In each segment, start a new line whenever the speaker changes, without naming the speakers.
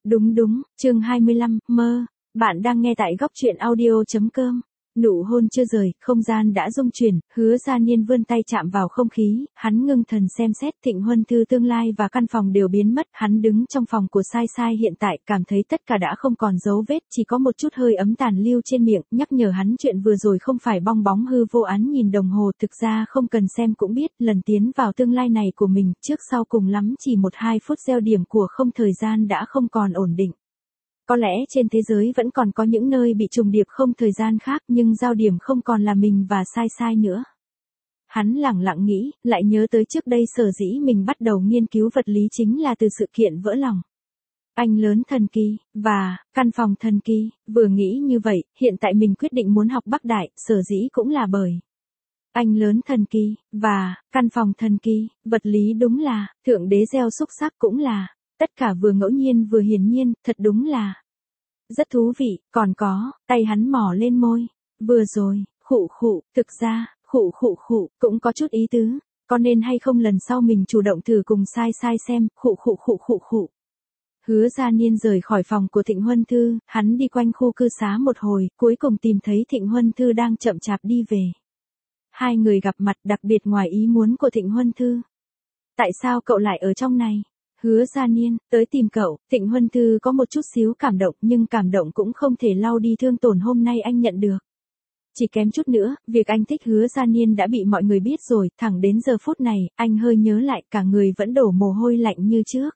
Đúng, chương 25, mơ. Bạn đang nghe tại góc truyện audio.com. Nụ hôn chưa rời, không gian đã rung chuyển, Hứa Gia Niên vươn tay chạm vào không khí, hắn ngưng thần xem xét Thịnh Huân Thư tương lai và căn phòng đều biến mất, hắn đứng trong phòng của Sai Sai hiện tại, cảm thấy tất cả đã không còn dấu vết, chỉ có một chút hơi ấm tàn lưu trên miệng, nhắc nhở hắn chuyện vừa rồi không phải bong bóng hư vô. Án nhìn đồng hồ, thực ra không cần xem cũng biết, lần tiến vào tương lai này của mình, trước sau cùng lắm chỉ 1-2 phút gieo điểm của không, thời gian đã không còn ổn định. Có lẽ trên thế giới vẫn còn có những nơi bị trùng điệp không thời gian khác, nhưng giao điểm không còn là mình và Sai Sai nữa. Hắn lẳng lặng nghĩ, lại nhớ tới trước đây sở dĩ mình bắt đầu nghiên cứu vật lý chính là từ sự kiện vỡ lòng. Anh lớn thần kỳ, và căn phòng thần kỳ, vừa nghĩ như vậy, hiện tại mình quyết định muốn học Bắc Đại, sở dĩ cũng là bởi anh lớn thần kỳ, và căn phòng thần kỳ, vật lý đúng là, thượng đế gieo xúc sắc cũng là, tất cả vừa ngẫu nhiên vừa hiển nhiên, thật đúng là rất thú vị. Còn có, tay hắn mỏ lên môi, vừa rồi, khụ, thực ra, khụ, cũng có chút ý tứ, có nên hay không lần sau mình chủ động thử cùng Sai Sai xem, khụ. Hứa Gia Niên rời khỏi phòng của Thịnh Huân Thư, hắn đi quanh khu cư xá một hồi, cuối cùng tìm thấy Thịnh Huân Thư đang chậm chạp đi về. Hai người gặp mặt đặc biệt ngoài ý muốn của Thịnh Huân Thư. Tại sao cậu lại ở trong này? Hứa Gia Niên, tới tìm cậu. Thịnh Huân Thư có một chút xíu cảm động, nhưng cảm động cũng không thể lau đi thương tổn hôm nay anh nhận được. Chỉ kém chút nữa, việc anh thích Hứa Gia Niên đã bị mọi người biết rồi, thẳng đến giờ phút này, anh hơi nhớ lại, cả người vẫn đổ mồ hôi lạnh như trước.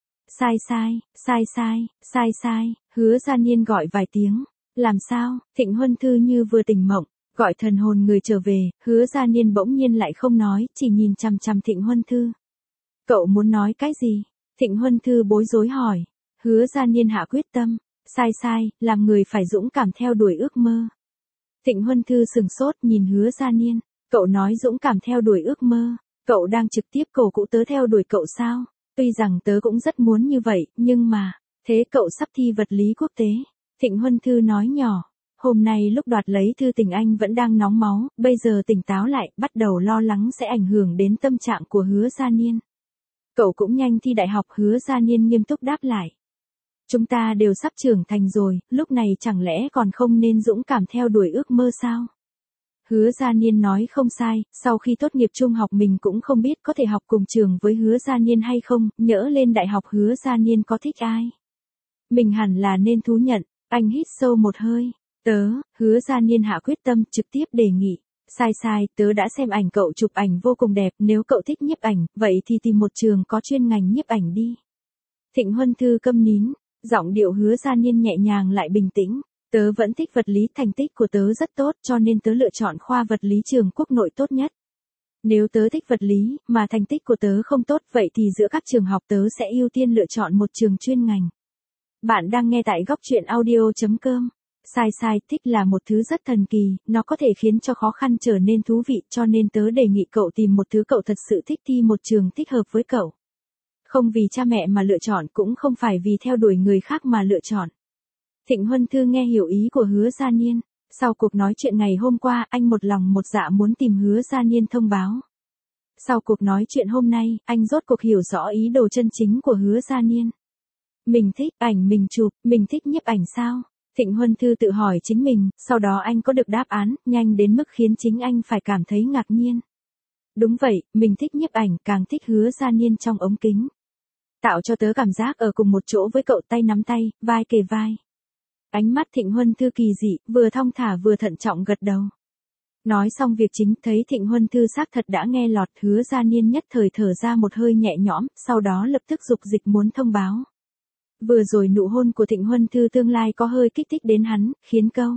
Sai, Hứa Gia Niên gọi vài tiếng. Làm sao? Thịnh Huân Thư như vừa tỉnh mộng, gọi thần hồn người trở về. Hứa Gia Niên bỗng nhiên lại không nói, chỉ nhìn chằm chằm Thịnh Huân Thư. Cậu muốn nói cái gì? Thịnh Huân Thư bối rối hỏi. Hứa Gia Niên hạ quyết tâm. Sai, làm người phải dũng cảm theo đuổi ước mơ. Thịnh Huân Thư sừng sốt nhìn Hứa Gia Niên. Cậu nói dũng cảm theo đuổi ước mơ. Cậu đang trực tiếp cổ vũ tớ theo đuổi cậu sao? Tuy rằng tớ cũng rất muốn như vậy, nhưng mà, thế cậu sắp thi vật lý quốc tế. Thịnh Huân Thư nói nhỏ. Hôm nay lúc đoạt lấy thư tình anh vẫn đang nóng máu, bây giờ tỉnh táo lại, bắt đầu lo lắng sẽ ảnh hưởng đến tâm trạng của Hứa Gia Niên. Cậu cũng nhanh thi đại học. Hứa Gia Niên nghiêm túc đáp lại. Chúng ta đều sắp trưởng thành rồi, lúc này chẳng lẽ còn không nên dũng cảm theo đuổi ước mơ sao? Hứa Gia Niên nói không sai, sau khi tốt nghiệp trung học mình cũng không biết có thể học cùng trường với Hứa Gia Niên hay không, nhỡ lên đại học Hứa Gia Niên có thích ai. Mình hẳn là nên thú nhận. Anh hít sâu một hơi. Hứa Gia Niên hạ quyết tâm, trực tiếp đề nghị. Sai, tớ đã xem ảnh cậu chụp ảnh vô cùng đẹp, nếu cậu thích nhiếp ảnh, vậy thì tìm một trường có chuyên ngành nhiếp ảnh đi. Thịnh Huân Thư câm nín, giọng điệu Hứa Gia Niên nhẹ nhàng lại bình tĩnh. Tớ vẫn thích vật lý, thành tích của tớ rất tốt cho nên tớ lựa chọn khoa vật lý trường quốc nội tốt nhất. Nếu tớ thích vật lý, mà thành tích của tớ không tốt, vậy thì giữa các trường học tớ sẽ ưu tiên lựa chọn một trường chuyên ngành. Bạn đang nghe tại góc truyện audio.com. Sai, thích là một thứ rất thần kỳ, nó có thể khiến cho khó khăn trở nên thú vị, cho nên tớ đề nghị cậu tìm một thứ cậu thật sự thích, thi một trường thích hợp với cậu. Không vì cha mẹ mà lựa chọn, cũng không phải vì theo đuổi người khác mà lựa chọn. Thịnh Huân Thư nghe hiểu ý của Hứa Gia Niên. Sau cuộc nói chuyện ngày hôm qua, anh một lòng một dạ muốn tìm Hứa Gia Niên thông báo. Sau cuộc nói chuyện hôm nay, anh rốt cuộc hiểu rõ ý đồ chân chính của Hứa Gia Niên. Mình thích ảnh mình chụp, mình thích nhiếp ảnh sao? Thịnh Huân Thư tự hỏi chính mình, sau đó anh có được đáp án, nhanh đến mức khiến chính anh phải cảm thấy ngạc nhiên. Đúng vậy, mình thích nhiếp ảnh, càng thích Hứa Gia Niên trong ống kính. Tạo cho tớ cảm giác ở cùng một chỗ với cậu, tay nắm tay, vai kề vai. Ánh mắt Thịnh Huân Thư kỳ dị, vừa thong thả vừa thận trọng gật đầu. Nói xong việc chính, thấy Thịnh Huân Thư xác thật đã nghe lọt. Hứa Gia Niên nhất thời thở ra một hơi nhẹ nhõm, sau đó lập tức dục dịch muốn thông báo. Vừa rồi nụ hôn của Thịnh Huân Thư tương lai có hơi kích thích đến hắn, khiến câu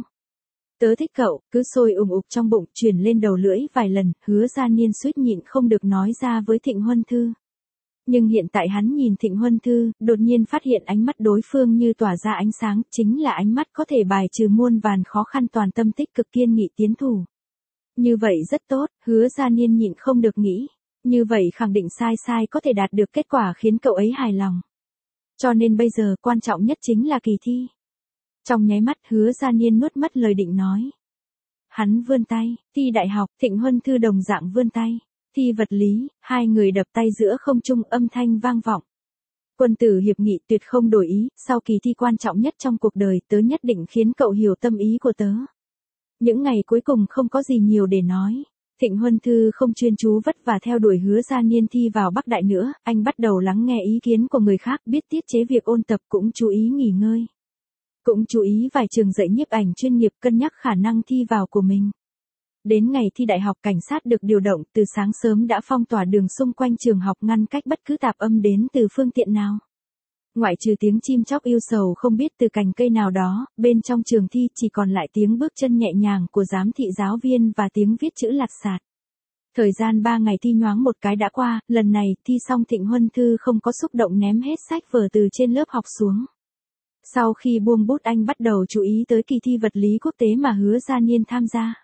tớ thích cậu cứ sôi ùm ục trong bụng, truyền lên đầu lưỡi vài lần. Hứa Gia Niên suýt nhịn không được nói ra với Thịnh Huân Thư. Nhưng hiện tại hắn nhìn Thịnh Huân Thư, đột nhiên phát hiện ánh mắt đối phương như tỏa ra ánh sáng, chính là ánh mắt có thể bài trừ muôn vàn khó khăn, toàn tâm tích cực kiên nghị tiến thủ. Như vậy rất tốt. Hứa Gia Niên nhịn không được nghĩ. Như vậy khẳng định Sai có thể đạt được kết quả khiến cậu ấy hài lòng. Cho nên bây giờ quan trọng nhất chính là kỳ thi. Trong nháy mắt Hứa Gia Niên nuốt mất lời định nói. Hắn vươn tay, thi đại học. Thịnh Huân Thư đồng dạng vươn tay. Thi vật lý, hai người đập tay giữa không trung, âm thanh vang vọng. Quân tử hiệp nghị tuyệt không đổi ý, sau kỳ thi quan trọng nhất trong cuộc đời tớ nhất định khiến cậu hiểu tâm ý của tớ. Những ngày cuối cùng không có gì nhiều để nói. Thịnh Huân Thư không chuyên chú vất vả theo đuổi Hứa Gia Niên thi vào Bắc Đại nữa, anh bắt đầu lắng nghe ý kiến của người khác, biết tiết chế việc ôn tập, cũng chú ý nghỉ ngơi. Cũng chú ý vài trường dạy nhiếp ảnh chuyên nghiệp, cân nhắc khả năng thi vào của mình. Đến ngày thi đại học, cảnh sát được điều động, từ sáng sớm đã phong tỏa đường xung quanh trường học, ngăn cách bất cứ tạp âm đến từ phương tiện nào. Ngoại trừ tiếng chim chóc yêu sầu không biết từ cành cây nào đó, bên trong trường thi chỉ còn lại tiếng bước chân nhẹ nhàng của giám thị giáo viên và tiếng viết chữ lạt sạt. Thời gian 3 ngày thi nhoáng một cái đã qua, lần này thi xong Thịnh Huân Thư không có xúc động ném hết sách vở từ trên lớp học xuống. Sau khi buông bút, anh bắt đầu chú ý tới kỳ thi vật lý quốc tế mà Hứa Gia Niên tham gia.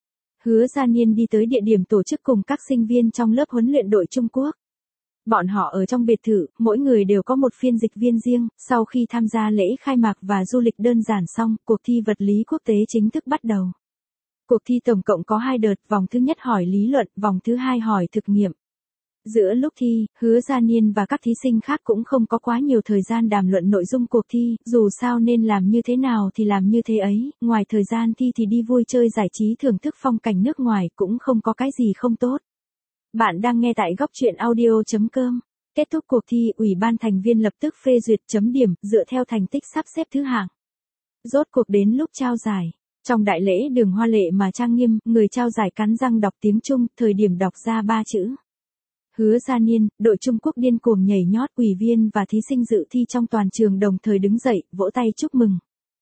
Hứa Gia Niên đi tới địa điểm tổ chức cùng các sinh viên trong lớp huấn luyện đội Trung Quốc. Bọn họ ở trong biệt thự, mỗi người đều có một phiên dịch viên riêng. Sau khi tham gia lễ khai mạc và du lịch đơn giản xong, cuộc thi vật lý quốc tế chính thức bắt đầu. Cuộc thi tổng cộng có 2 đợt, vòng thứ nhất hỏi lý luận, vòng thứ 2 hỏi thực nghiệm. Giữa lúc thi, Hứa Gia Niên và các thí sinh khác cũng không có quá nhiều thời gian đàm luận nội dung cuộc thi, dù sao nên làm như thế nào thì làm như thế ấy, ngoài thời gian thi thì đi vui chơi giải trí, thưởng thức phong cảnh nước ngoài, cũng không có cái gì không tốt. Bạn đang nghe tại góc truyện audio.com. Kết thúc cuộc thi, ủy ban thành viên lập tức phê duyệt chấm điểm, dựa theo thành tích sắp xếp thứ hạng. Rốt cuộc đến lúc trao giải. Trong đại lễ đường hoa lệ mà trang nghiêm, người trao giải cắn răng đọc tiếng Trung, thời điểm đọc ra 3 chữ. Hứa Gia Niên, đội Trung Quốc điên cuồng nhảy nhót, ủy viên và thí sinh dự thi trong toàn trường đồng thời đứng dậy, vỗ tay chúc mừng.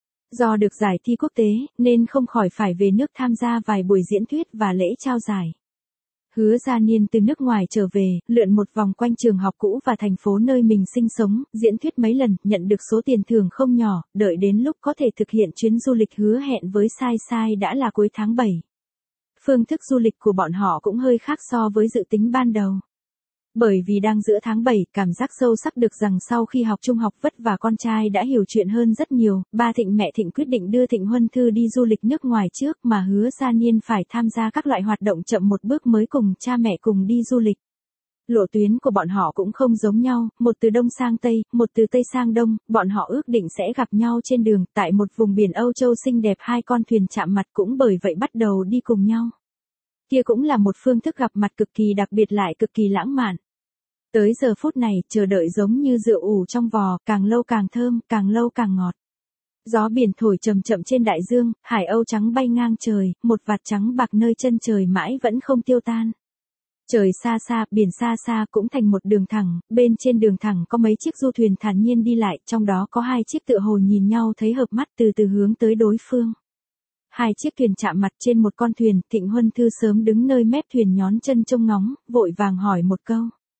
Do được giải thi quốc tế, nên không khỏi phải về nước tham gia vài buổi diễn thuyết và lễ trao giải. Hứa Gia Niên từ nước ngoài trở về, lượn một vòng quanh trường học cũ và thành phố nơi mình sinh sống, diễn thuyết mấy lần, nhận được số tiền thưởng không nhỏ, đợi đến lúc có thể thực hiện chuyến du lịch hứa hẹn với Sai Sai đã là cuối tháng 7. Phương thức du lịch của bọn họ cũng hơi khác so với dự tính ban đầu. Bởi vì đang giữa tháng 7, cảm giác sâu sắc được rằng sau khi học trung học vất vả con trai đã hiểu chuyện hơn rất nhiều, ba Thịnh mẹ Thịnh quyết định đưa Thịnh Huân Thư đi du lịch nước ngoài trước, mà Hứa Gia Niên phải tham gia các loại hoạt động chậm một bước mới cùng cha mẹ cùng đi du lịch. Lộ tuyến của bọn họ cũng không giống nhau, một từ Đông sang Tây, một từ Tây sang Đông, bọn họ ước định sẽ gặp nhau trên đường, tại một vùng biển Âu Châu xinh đẹp, 2 con thuyền chạm mặt, cũng bởi vậy bắt đầu đi cùng nhau. Kia cũng là một phương thức gặp mặt cực kỳ đặc biệt lại cực kỳ lãng mạn. Tới giờ phút này, chờ đợi giống như rượu ủ trong vò, càng lâu càng thơm, càng lâu càng ngọt. Gió biển thổi chậm chậm trên đại dương, hải âu trắng bay ngang trời, một vạt trắng bạc nơi chân trời mãi vẫn không tiêu tan. Trời xa xa, biển xa xa cũng thành một đường thẳng, bên trên đường thẳng có mấy chiếc du thuyền thản nhiên đi lại, trong đó có 2 chiếc tựa hồ nhìn nhau thấy hợp mắt, từ từ hướng tới đối phương. 2 chiếc thuyền chạm mặt trên một con thuyền, Thịnh Huân Thư sớm đứng nơi mép thuyền nhón chân trông ngóng, vội vàng hỏi một câu.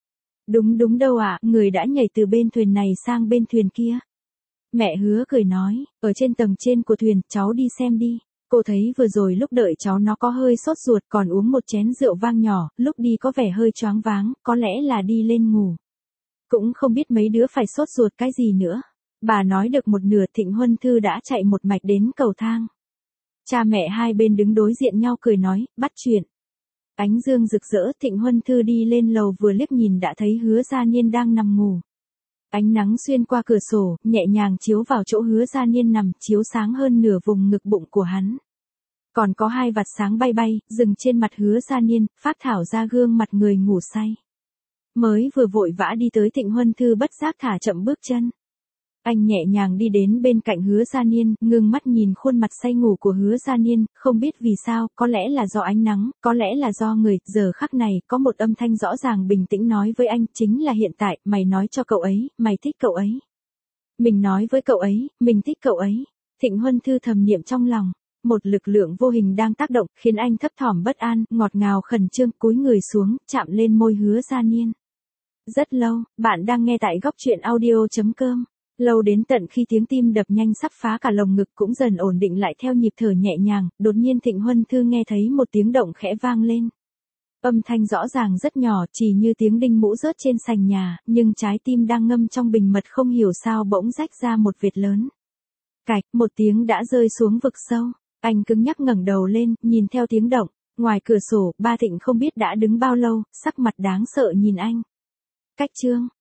Đúng đâu ạ, người đã nhảy từ bên thuyền này sang bên thuyền kia. Mẹ Hứa cười nói, ở trên tầng trên của thuyền, cháu đi xem đi. Cô thấy vừa rồi lúc đợi cháu nó có hơi sốt ruột, còn uống một chén rượu vang nhỏ, lúc đi có vẻ hơi choáng váng, có lẽ là đi lên ngủ. Cũng không biết mấy đứa phải sốt ruột cái gì nữa. Bà nói được một nửa, Thịnh Huân Thư đã chạy một mạch đến cầu thang. Cha mẹ hai bên đứng đối diện nhau cười nói, bắt chuyện. Ánh dương rực rỡ, Thịnh Huân Thư đi lên lầu, vừa liếc nhìn đã thấy Hứa Gia Niên đang nằm ngủ. Ánh nắng xuyên qua cửa sổ, nhẹ nhàng chiếu vào chỗ Hứa Gia Niên nằm, chiếu sáng hơn nửa vùng ngực bụng của hắn. Còn có 2 vạt sáng bay bay, dừng trên mặt Hứa Gia Niên, phát thảo ra gương mặt người ngủ say. Mới vừa vội vã đi tới, Thịnh Huân Thư bất giác thả chậm bước chân. Anh nhẹ nhàng đi đến bên cạnh Hứa Gia Niên, ngưng mắt nhìn khuôn mặt say ngủ của Hứa Gia Niên, không biết vì sao, có lẽ là do ánh nắng, có lẽ là do người, giờ khắc này, có một âm thanh rõ ràng bình tĩnh nói với anh, chính là hiện tại, mày nói cho cậu ấy, mày thích cậu ấy. Mình nói với cậu ấy, mình thích cậu ấy. Thịnh Huân Thư thầm niệm trong lòng, một lực lượng vô hình đang tác động, khiến anh thấp thỏm bất an, ngọt ngào khẩn trương, cúi người xuống, chạm lên môi Hứa Gia Niên. Rất lâu, bạn đang nghe tại góc truyện audio.com. Lâu đến tận khi tiếng tim đập nhanh sắp phá cả lồng ngực cũng dần ổn định lại theo nhịp thở nhẹ nhàng, đột nhiên Thịnh Huân Thư nghe thấy một tiếng động khẽ vang lên. Âm thanh rõ ràng rất nhỏ, chỉ như tiếng đinh mũ rớt trên sàn nhà, nhưng trái tim đang ngâm trong bình mật không hiểu sao bỗng rách ra một vệt lớn. Cạch, một tiếng đã rơi xuống vực sâu. Anh cứng nhắc ngẩng đầu lên, nhìn theo tiếng động. Ngoài cửa sổ, ba Thịnh không biết đã đứng bao lâu, sắc mặt đáng sợ nhìn anh. Cách chương.